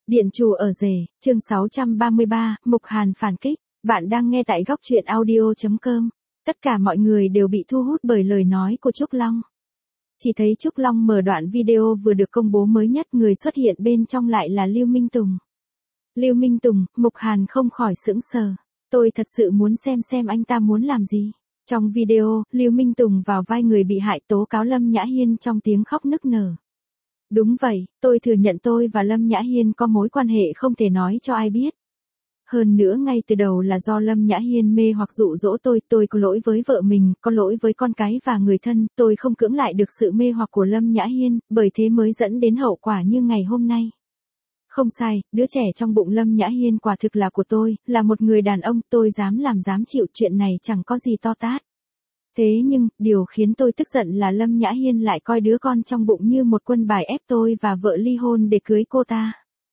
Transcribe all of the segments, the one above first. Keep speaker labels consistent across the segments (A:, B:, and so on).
A: Điện chủ ở rể, chương 633, Mục Hàn phản kích. Bạn đang nghe tại góc truyện audio.com. Tất cả mọi người đều bị thu hút bởi lời nói của Trúc Long. Chỉ thấy Trúc Long mở đoạn video vừa được công bố mới nhất, người xuất hiện bên trong lại là Lưu Minh Tùng. Lưu Minh Tùng, Mục Hàn không khỏi sững sờ. Tôi thật sự muốn xem anh ta muốn làm gì. Trong video, Lưu Minh Tùng vào vai người bị hại tố cáo Lâm Nhã Hiên trong tiếng khóc nức nở. Đúng vậy, tôi thừa nhận tôi và Lâm Nhã Hiên có mối quan hệ không thể nói cho ai biết. Hơn nữa ngay từ đầu là do Lâm Nhã Hiên mê hoặc dụ dỗ tôi có lỗi với vợ mình, có lỗi với con cái và người thân, tôi không cưỡng lại được sự mê hoặc của Lâm Nhã Hiên, bởi thế mới dẫn đến hậu quả như ngày hôm nay. Không sai, đứa trẻ trong bụng Lâm Nhã Hiên quả thực là của tôi, là một người đàn ông, tôi dám làm dám chịu, chuyện này chẳng có gì to tát. Thế nhưng, điều khiến tôi tức giận là Lâm Nhã Hiên lại coi đứa con trong bụng như một quân bài ép tôi và vợ ly hôn để cưới cô ta.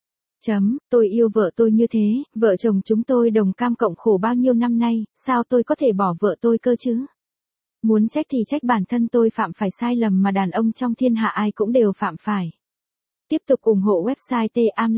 A: Tôi yêu vợ tôi như thế, vợ chồng chúng tôi đồng cam cộng khổ bao nhiêu năm nay, sao tôi có thể bỏ vợ tôi cơ chứ? Muốn trách thì trách bản thân tôi phạm phải sai lầm mà đàn ông trong thiên hạ ai cũng đều phạm phải. Tiếp tục ủng hộ website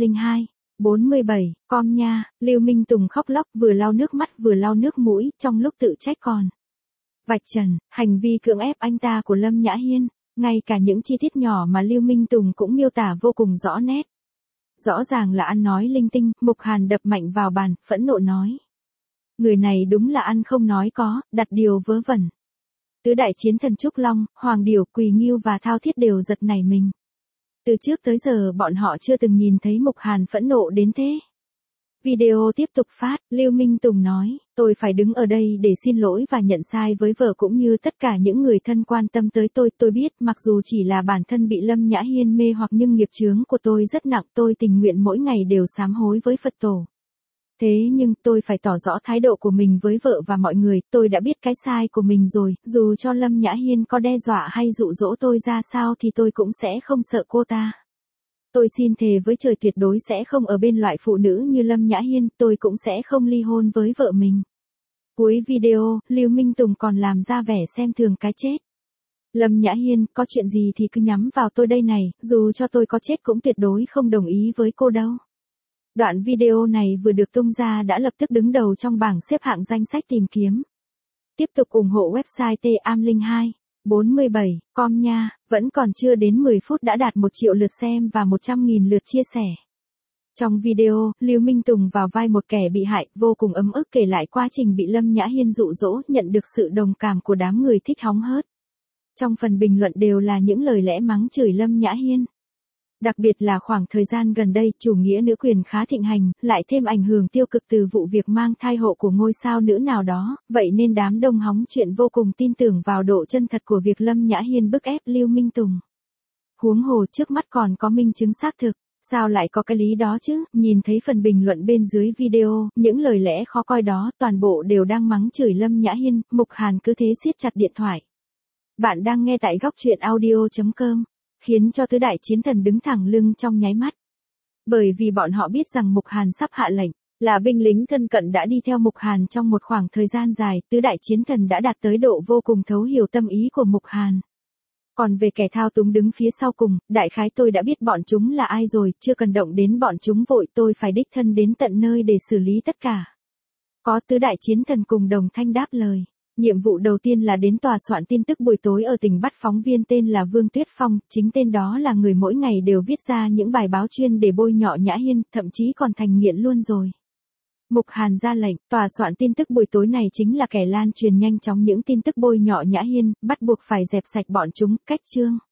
A: tamlinh247.com nha. Lưu Minh Tùng khóc lóc vừa lau nước mắt vừa lau nước mũi trong lúc tự trách còn. Vạch trần, hành vi cưỡng ép anh ta của Lâm Nhã Hiên, ngay cả những chi tiết nhỏ mà Lưu Minh Tùng cũng miêu tả vô cùng rõ nét. Rõ ràng là ăn nói linh tinh, Mục Hàn đập mạnh vào bàn, phẫn nộ nói. Người này đúng là ăn không nói có, đặt điều vớ vẩn. Tứ đại chiến thần Trúc Long, Hoàng Điểu, Quỳ Ngưu và Thao Thiết đều giật nảy mình. Từ trước tới giờ bọn họ chưa từng nhìn thấy Mục Hàn phẫn nộ đến thế. Video tiếp tục phát, Lưu Minh Tùng nói, tôi phải đứng ở đây để xin lỗi và nhận sai với vợ cũng như tất cả những người thân quan tâm tới tôi biết mặc dù chỉ là bản thân bị Lâm Nhã Hiên mê hoặc nhưng nghiệp chướng của tôi rất nặng, tôi tình nguyện mỗi ngày đều sám hối với Phật tổ. Thế nhưng tôi phải tỏ rõ thái độ của mình với vợ và mọi người, tôi đã biết cái sai của mình rồi, dù cho Lâm Nhã Hiên có đe dọa hay dụ dỗ tôi ra sao thì tôi cũng sẽ không sợ cô ta. Tôi xin thề với trời tuyệt đối sẽ không ở bên loại phụ nữ như Lâm Nhã Hiên, tôi cũng sẽ không ly hôn với vợ mình. Cuối video, Lưu Minh Tùng còn làm ra vẻ xem thường cái chết. Lâm Nhã Hiên, có chuyện gì thì cứ nhắm vào tôi đây này, dù cho tôi có chết cũng tuyệt đối không đồng ý với cô đâu. Đoạn video này vừa được tung ra đã lập tức đứng đầu trong bảng xếp hạng danh sách tìm kiếm. Tiếp tục ủng hộ website tamlinh247.com nha, vẫn còn chưa đến 10 phút đã đạt 1 triệu lượt xem và 100.000 lượt chia sẻ. Trong video, Lưu Minh Tùng vào vai một kẻ bị hại, vô cùng ấm ức kể lại quá trình bị Lâm Nhã Hiên dụ dỗ, nhận được sự đồng cảm của đám người thích hóng hớt. Trong phần bình luận đều là những lời lẽ mắng chửi Lâm Nhã Hiên. Đặc biệt là khoảng thời gian gần đây, chủ nghĩa nữ quyền khá thịnh hành, lại thêm ảnh hưởng tiêu cực từ vụ việc mang thai hộ của ngôi sao nữ nào đó, vậy nên đám đông hóng chuyện vô cùng tin tưởng vào độ chân thật của việc Lâm Nhã Hiên bức ép Lưu Minh Tùng. Huống hồ trước mắt còn có minh chứng xác thực, sao lại có cái lý đó chứ? Nhìn thấy phần bình luận bên dưới video, những lời lẽ khó coi đó, toàn bộ đều đang mắng chửi Lâm Nhã Hiên, Mục Hàn cứ thế siết chặt điện thoại. Bạn đang nghe tại góc truyện audio.com. Khiến cho tứ đại chiến thần đứng thẳng lưng trong nháy mắt. Bởi vì bọn họ biết rằng Mục Hàn sắp hạ lệnh, là binh lính thân cận đã đi theo Mục Hàn trong một khoảng thời gian dài, tứ đại chiến thần đã đạt tới độ vô cùng thấu hiểu tâm ý của Mục Hàn. Còn về kẻ thao túng đứng phía sau cùng, đại khái tôi đã biết bọn chúng là ai rồi, chưa cần động đến bọn chúng vội, tôi phải đích thân đến tận nơi để xử lý tất cả. Có tứ đại chiến thần cùng đồng thanh đáp lời. Nhiệm vụ đầu tiên là đến tòa soạn tin tức buổi tối ở tỉnh bắt phóng viên tên là Vương Tuyết Phong, chính tên đó là người mỗi ngày đều viết ra những bài báo chuyên để bôi nhọ Nhã Hiên, thậm chí còn thành nghiện luôn rồi. Mục Hàn ra lệnh, tòa soạn tin tức buổi tối này chính là kẻ lan truyền nhanh chóng những tin tức bôi nhọ Nhã Hiên, bắt buộc phải dẹp sạch bọn chúng, cách chương.